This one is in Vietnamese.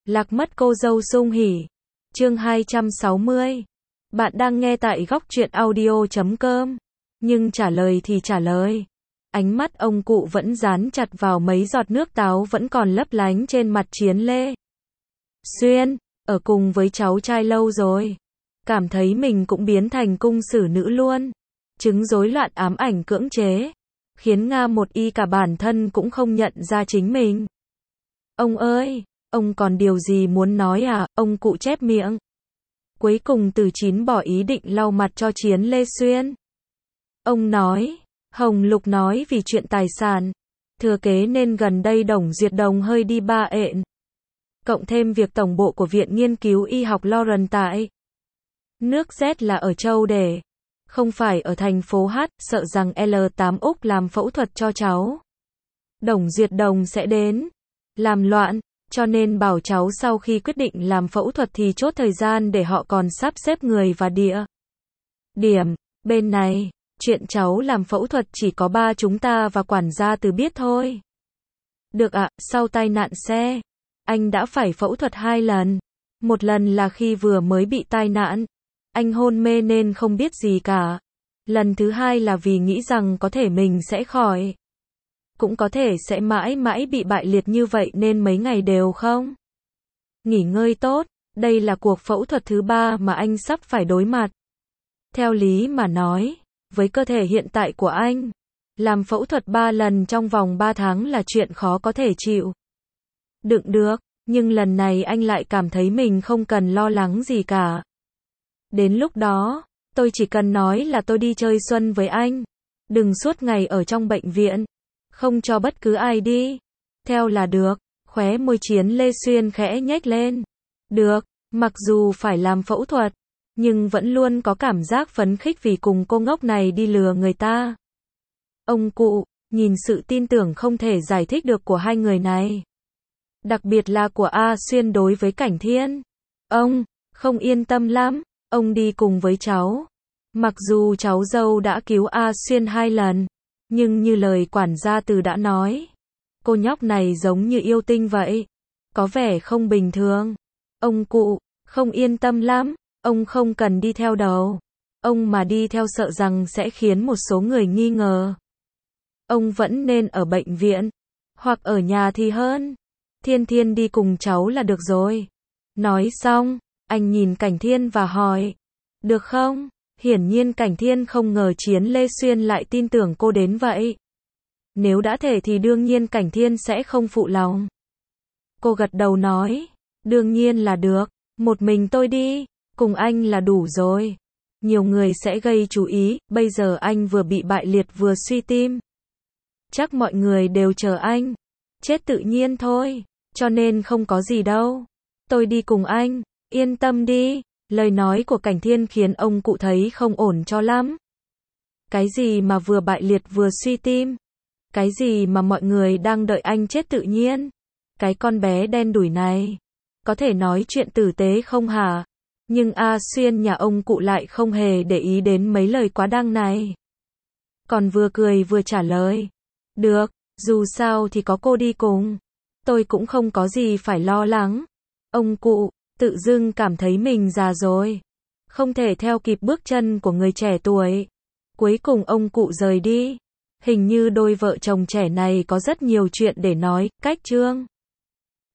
Lạc mất cô dâu sung hỉ. Chương 260. Bạn đang nghe tại góc truyện audio.com. Nhưng trả lời thì trả lời. Ánh mắt ông cụ vẫn dán chặt vào mấy giọt nước táo vẫn còn lấp lánh trên mặt Chiến Lê Xuyên. Ở cùng với cháu trai lâu rồi. Cảm thấy mình cũng biến thành cung xử nữ luôn. Chứng rối loạn ám ảnh cưỡng chế. Khiến Nga một y cả bản thân cũng không nhận ra chính mình. Ông ơi, ông còn điều gì muốn nói à? Ông cụ chép miệng. Cuối cùng Từ Chín bỏ ý định lau mặt cho Chiến Lê Xuyên. Ông nói, Hồng Lục nói vì chuyện tài sản, thừa kế nên gần đây Đồng Duyệt Đồng hơi đi ba ện. Cộng thêm việc tổng bộ của Viện Nghiên cứu Y học Lauren tại nước Z là ở Châu Đề, không phải ở thành phố H, sợ rằng L8 Úc làm phẫu thuật cho cháu. Đồng Duyệt Đồng sẽ đến, làm loạn, cho nên bảo cháu sau khi quyết định làm phẫu thuật thì chốt thời gian để họ còn sắp xếp người và địa điểm. Bên này, chuyện cháu làm phẫu thuật chỉ có ba chúng ta và quản gia Từ biết thôi. Được ạ, sau tai nạn xe, anh đã phải phẫu thuật 2 lần. Một lần là khi vừa mới bị tai nạn, anh hôn mê nên không biết gì cả. Lần thứ hai là vì nghĩ rằng có thể mình sẽ khỏi. Cũng có thể sẽ mãi mãi bị bại liệt như vậy nên mấy ngày đều không nghỉ ngơi tốt. Đây là cuộc phẫu thuật thứ 3 mà anh sắp phải đối mặt. Theo lý mà nói, với cơ thể hiện tại của anh, làm phẫu thuật 3 lần trong vòng 3 tháng là chuyện khó có thể chịu đựng được, nhưng lần này anh lại cảm thấy mình không cần lo lắng gì cả. Đến lúc đó, tôi chỉ cần nói là tôi đi chơi xuân với anh. Đừng suốt ngày ở trong bệnh viện. Không cho bất cứ ai đi theo là được. Khóe môi Chiến Lê Xuyên khẽ nhếch lên. Được, mặc dù phải làm phẫu thuật, nhưng vẫn luôn có cảm giác phấn khích vì cùng cô ngốc này đi lừa người ta. Ông cụ, nhìn sự tin tưởng không thể giải thích được của hai người này. Đặc biệt là của A Xuyên đối với Cảnh Thiên. Ông không yên tâm lắm, ông đi cùng với cháu. Mặc dù cháu dâu đã cứu A Xuyên 2 lần, nhưng như lời quản gia Từ đã nói, cô nhóc này giống như yêu tinh vậy. Có vẻ không bình thường. Ông cụ không yên tâm lắm, ông không cần đi theo đâu. Ông mà đi theo sợ rằng sẽ khiến một số người nghi ngờ. Ông vẫn nên ở bệnh viện, hoặc ở nhà thì hơn. Thiên Thiên đi cùng cháu là được rồi. Nói xong, anh nhìn Cảnh Thiên và hỏi, được không? Hiển nhiên Cảnh Thiên không ngờ Chiến Lê Xuyên lại tin tưởng cô đến vậy. Nếu đã thể thì đương nhiên Cảnh Thiên sẽ không phụ lòng. Cô gật đầu nói, đương nhiên là được, một mình tôi đi, cùng anh là đủ rồi. Nhiều người sẽ gây chú ý, bây giờ anh vừa bị bại liệt vừa suy tim. Chắc mọi người đều chờ anh. Chết tự nhiên thôi, cho nên không có gì đâu. Tôi đi cùng anh, yên tâm đi. Lời nói của Cảnh Thiên khiến ông cụ thấy không ổn cho lắm. Cái gì mà vừa bại liệt vừa suy tim? Cái gì mà mọi người đang đợi anh chết tự nhiên? Cái con bé đen đủi này, có thể nói chuyện tử tế không hả? Nhưng A Xuyên nhà ông cụ lại không hề để ý đến mấy lời quá đáng này. Còn vừa cười vừa trả lời. Được, dù sao thì có cô đi cùng. Tôi cũng không có gì phải lo lắng. Ông cụ tự dưng cảm thấy mình già rồi, không thể theo kịp bước chân của người trẻ tuổi. Cuối cùng ông cụ rời đi. Hình như đôi vợ chồng trẻ này có rất nhiều chuyện để nói. Cách chương